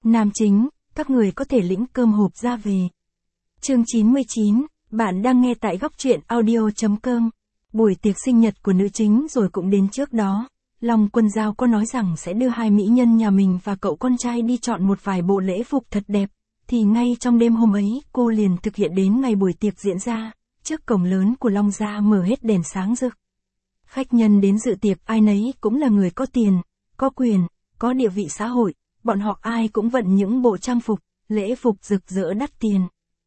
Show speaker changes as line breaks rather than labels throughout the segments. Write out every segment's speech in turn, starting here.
Nam chính, các người có thể lĩnh cơm hộp ra về. Chương 99, bạn đang nghe tại góc truyện audio.com. Buổi tiệc sinh nhật của nữ chính rồi cũng đến trước đó. Long Quân Dao có nói rằng sẽ đưa hai mỹ nhân nhà mình và cậu con trai đi chọn một vài bộ lễ phục thật đẹp. Thì ngay trong đêm hôm ấy, cô liền thực hiện đến ngày buổi tiệc diễn ra. Trước cổng lớn của Long gia mở hết đèn sáng rực. Khách nhân đến dự tiệc ai nấy cũng là người có tiền, có quyền, có địa vị xã hội. Bọn họ ai cũng vận những bộ trang phục, lễ phục rực rỡ đắt tiền.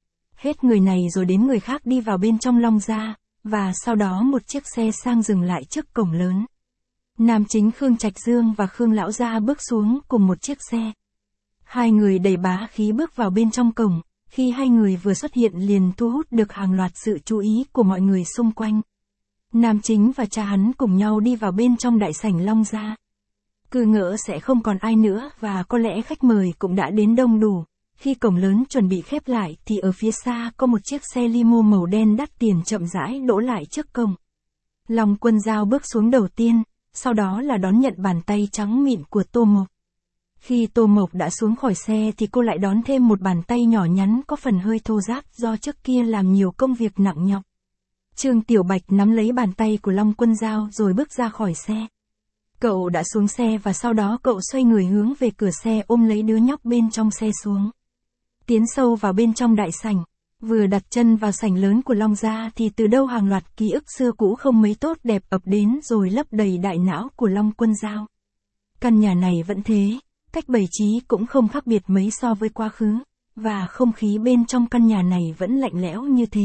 Hết người này rồi đến người khác đi vào bên trong Long gia, và sau đó một chiếc xe sang dừng lại trước cổng lớn. Nam chính Khương Trạch Dương và Khương Lão Gia bước xuống cùng một chiếc xe. Hai người đầy bá khí bước vào bên trong cổng, khi hai người vừa xuất hiện liền thu hút được hàng loạt sự chú ý của mọi người xung quanh. Nam chính và cha hắn cùng nhau đi vào bên trong đại sảnh Long gia. Cứ ngỡ sẽ không còn ai nữa và có lẽ khách mời cũng đã đến đông đủ. Khi cổng lớn chuẩn bị khép lại thì ở phía xa có một chiếc xe limo màu đen đắt tiền chậm rãi đỗ lại trước cổng. Long Quân Dao bước xuống đầu tiên, sau đó là đón nhận bàn tay trắng mịn của Tô Mộc. Khi Tô Mộc đã xuống khỏi xe thì cô lại đón thêm một bàn tay nhỏ nhắn có phần hơi thô ráp do trước kia làm nhiều công việc nặng nhọc. Trương Tiểu Bạch nắm lấy bàn tay của Long Quân Dao rồi bước ra khỏi xe. Cậu đã xuống xe và sau đó cậu xoay người hướng về cửa xe ôm lấy đứa nhóc bên trong xe xuống. Tiến sâu vào bên trong đại sảnh, vừa đặt chân vào sảnh lớn của Long gia thì từ đâu hàng loạt ký ức xưa cũ không mấy tốt đẹp ập đến rồi lấp đầy đại não của Long Quân Dao. Căn nhà này vẫn thế, cách bày trí cũng không khác biệt mấy so với quá khứ, và không khí bên trong căn nhà này vẫn lạnh lẽo như thế.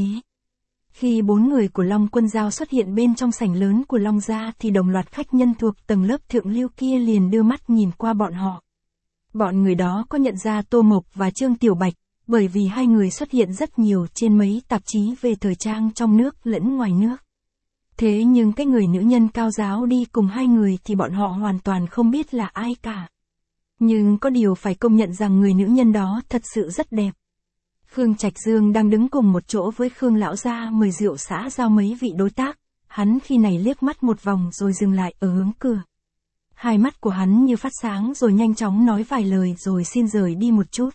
Khi bốn người của Long Quân Dao xuất hiện bên trong sảnh lớn của Long gia thì đồng loạt khách nhân thuộc tầng lớp thượng lưu kia liền đưa mắt nhìn qua bọn họ. Bọn người đó có nhận ra Tô Mộc và Trương Tiểu Bạch, bởi vì hai người xuất hiện rất nhiều trên mấy tạp chí về thời trang trong nước lẫn ngoài nước. Thế nhưng cái người nữ nhân cao giáo đi cùng hai người thì bọn họ hoàn toàn không biết là ai cả. Nhưng có điều phải công nhận rằng người nữ nhân đó thật sự rất đẹp. Khương Trạch Dương đang đứng cùng một chỗ với Khương Lão Gia mời rượu xã giao mấy vị đối tác, hắn khi này liếc mắt một vòng rồi dừng lại ở hướng cửa. Hai mắt của hắn như phát sáng rồi nhanh chóng nói vài lời rồi xin rời đi một chút.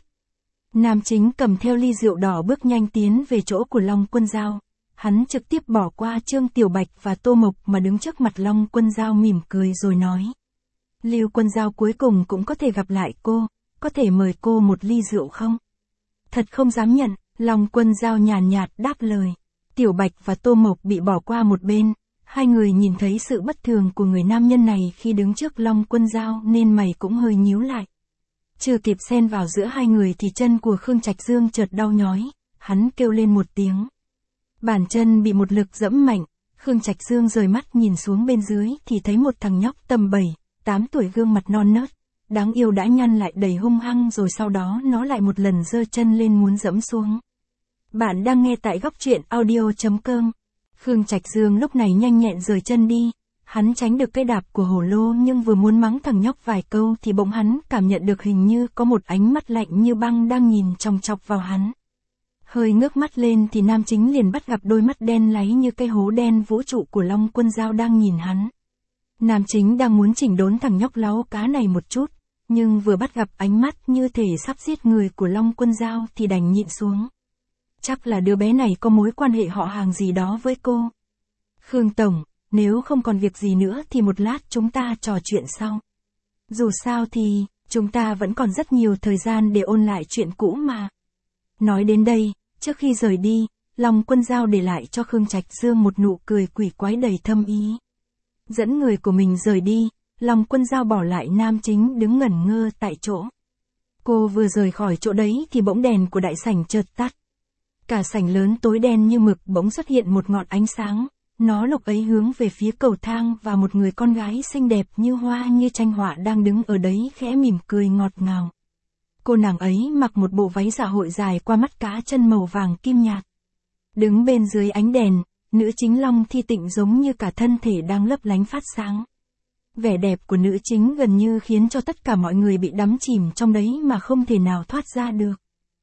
Nam chính cầm theo ly rượu đỏ bước nhanh tiến về chỗ của Long Quân Dao. Hắn trực tiếp bỏ qua Trương Tiểu Bạch và Tô Mộc mà đứng trước mặt Long Quân Dao mỉm cười rồi nói. Lưu Quân Dao cuối cùng cũng có thể gặp lại cô, có thể mời cô một ly rượu không? Thật không dám nhận, Long Quân Dao nhàn nhạt đáp lời. Tiểu Bạch và Tô Mộc bị bỏ qua một bên. Hai người nhìn thấy sự bất thường của người nam nhân này khi đứng trước Long Quân Dao nên mày cũng hơi nhíu lại. Chưa kịp xen vào giữa hai người thì chân của Khương Trạch Dương chợt đau nhói, hắn kêu lên một tiếng. Bàn chân bị một lực dẫm mạnh, Khương Trạch Dương rời mắt nhìn xuống bên dưới thì thấy một thằng nhóc tầm 7-8 tuổi gương mặt non nớt, đáng yêu đã nhăn lại đầy hung hăng rồi sau đó nó lại một lần giơ chân lên muốn dẫm xuống. Bạn đang nghe tại góc truyện audio.com. Khương Trạch Dương lúc này nhanh nhẹn rời chân đi, hắn tránh được cây đạp của hổ lô nhưng vừa muốn mắng thằng nhóc vài câu thì bỗng hắn cảm nhận được hình như có một ánh mắt lạnh như băng đang nhìn chòng chọc vào hắn. Hơi ngước mắt lên thì nam chính liền bắt gặp đôi mắt đen láy như cái hố đen vũ trụ của Long Quân Dao đang nhìn hắn. Nam chính đang muốn chỉnh đốn thằng nhóc láu cá này một chút, nhưng vừa bắt gặp ánh mắt như thể sắp giết người của Long Quân Dao thì đành nhịn xuống. Chắc là đứa bé này có mối quan hệ họ hàng gì đó với cô. Khương Tổng, nếu không còn việc gì nữa thì một lát chúng ta trò chuyện sau. Dù sao thì, chúng ta vẫn còn rất nhiều thời gian để ôn lại chuyện cũ mà. Nói đến đây, trước khi rời đi, Long Quân Dao để lại cho Khương Trạch Dương một nụ cười quỷ quái đầy thâm ý. Dẫn người của mình rời đi, Long Quân Dao bỏ lại nam chính đứng ngẩn ngơ tại chỗ. Cô vừa rời khỏi chỗ đấy thì bỗng đèn của đại sảnh chợt tắt. Cả sảnh lớn tối đen như mực bỗng xuất hiện một ngọn ánh sáng, nó lúc ấy hướng về phía cầu thang và một người con gái xinh đẹp như hoa như tranh họa đang đứng ở đấy khẽ mỉm cười ngọt ngào. Cô nàng ấy mặc một bộ váy dạ hội dài qua mắt cá chân màu vàng kim nhạt. Đứng bên dưới ánh đèn, nữ chính Long Thi Tịnh giống như cả thân thể đang lấp lánh phát sáng. Vẻ đẹp của nữ chính gần như khiến cho tất cả mọi người bị đắm chìm trong đấy mà không thể nào thoát ra được.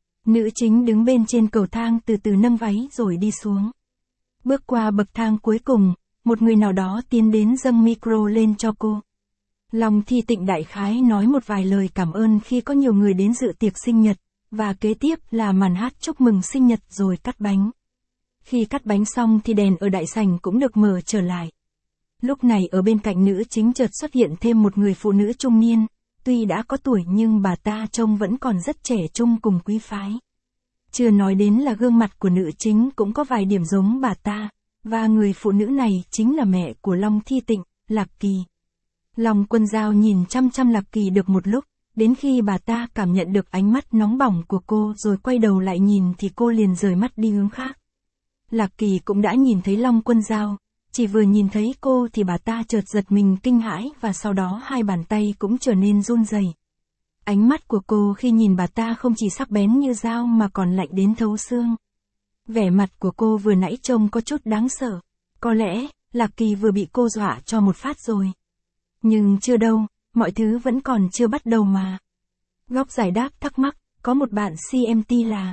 Nữ chính đứng bên trên cầu thang từ từ nâng váy rồi đi xuống. Bước qua bậc thang cuối cùng, một người nào đó tiến đến dâng micro lên cho cô. Long Thi Tịnh đại khái nói một vài lời cảm ơn khi có nhiều người đến dự tiệc sinh nhật, và kế tiếp là màn hát chúc mừng sinh nhật rồi cắt bánh. Khi cắt bánh xong thì đèn ở đại sảnh cũng được mở trở lại. Lúc này ở bên cạnh nữ chính chợt xuất hiện thêm một người phụ nữ trung niên, tuy đã có tuổi nhưng bà ta trông vẫn còn rất trẻ trung cùng quý phái. Chưa nói đến là gương mặt của nữ chính cũng có vài điểm giống bà ta, và người phụ nữ này chính là mẹ của Long Thi Tịnh, Lạc Kỳ. Long Quân Dao nhìn chăm chăm Lạc Kỳ được một lúc, đến khi bà ta cảm nhận được ánh mắt nóng bỏng của cô rồi quay đầu lại nhìn thì cô liền rời mắt đi hướng khác. Lạc Kỳ cũng đã nhìn thấy Long Quân Dao, chỉ vừa nhìn thấy cô thì bà ta chợt giật mình kinh hãi và sau đó hai bàn tay cũng trở nên run rẩy. Ánh mắt của cô khi nhìn bà ta không chỉ sắc bén như dao mà còn lạnh đến thấu xương. Vẻ mặt của cô vừa nãy trông có chút đáng sợ. Có lẽ, Lạc Kỳ vừa bị cô dọa cho một phát rồi. Nhưng chưa đâu, mọi thứ vẫn còn chưa bắt đầu mà. Góc giải đáp thắc mắc, có một bạn CMT là: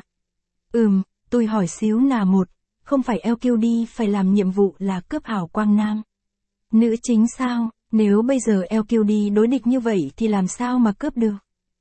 tôi hỏi xíu nào một, không phải LQD phải làm nhiệm vụ là cướp hào quang nam. Nữ chính sao, nếu bây giờ LQD đối địch như vậy thì làm sao mà cướp được?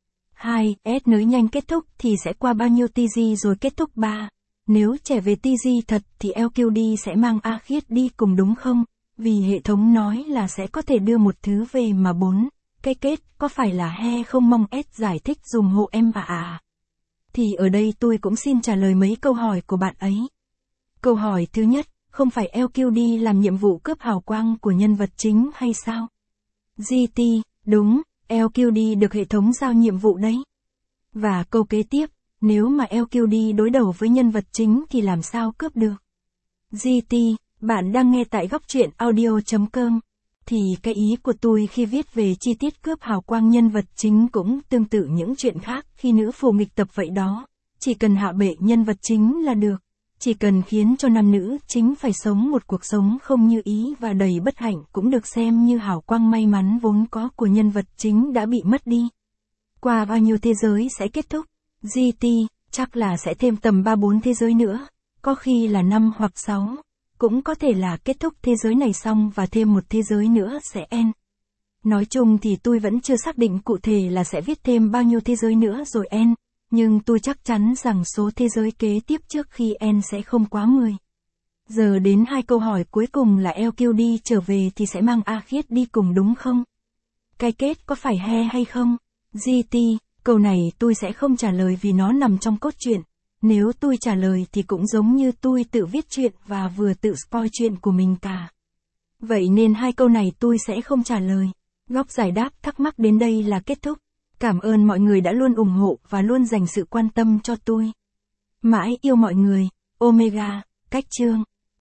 2. S nới nhanh kết thúc thì sẽ qua bao nhiêu TG rồi kết thúc 3. Nếu trẻ về TG thật thì LQD sẽ mang A Khiết đi cùng đúng không? Vì hệ thống nói là sẽ có thể đưa một thứ về mà 4. Cái kết có phải là he không, mong S giải thích dùm hộ em à. Thì ở đây tôi cũng xin trả lời mấy câu hỏi của bạn ấy. Câu hỏi thứ nhất, không phải LQD làm nhiệm vụ cướp hào quang của nhân vật chính hay sao? GT, đúng, LQD được hệ thống giao nhiệm vụ đấy. Và câu kế tiếp, nếu mà LQD đối đầu với nhân vật chính thì làm sao cướp được? GT, bạn đang nghe tại góc truyện audio.com. Thì cái ý của tôi khi viết về chi tiết cướp hào quang nhân vật chính cũng tương tự những chuyện khác khi nữ phù nghịch tập vậy đó. Chỉ cần hạ bệ nhân vật chính là được. Chỉ cần khiến cho nam nữ chính phải sống một cuộc sống không như ý và đầy bất hạnh cũng được xem như hào quang may mắn vốn có của nhân vật chính đã bị mất đi. Qua bao nhiêu thế giới sẽ kết thúc? GT, chắc là sẽ thêm tầm 3-4 thế giới nữa, có khi là 5 hoặc 6. Cũng có thể là kết thúc thế giới này xong và thêm một thế giới nữa sẽ end. Nói chung thì tôi vẫn chưa xác định cụ thể là sẽ viết thêm bao nhiêu thế giới nữa rồi end, nhưng tôi chắc chắn rằng số thế giới kế tiếp trước khi end sẽ không quá 10. Giờ đến hai câu hỏi cuối cùng là LQD trở về thì sẽ mang A Khiết đi cùng đúng không? Cái kết có phải he hay không? GT, câu này tôi sẽ không trả lời vì nó nằm trong cốt truyện. Nếu tôi trả lời thì cũng giống như tôi tự viết chuyện và vừa tự spoil chuyện của mình cả. Vậy nên hai câu này tôi sẽ không trả lời. Góc giải đáp thắc mắc đến đây là kết thúc. Cảm ơn mọi người đã luôn ủng hộ và luôn dành sự quan tâm cho tôi. Mãi yêu mọi người. Omega, cách chương.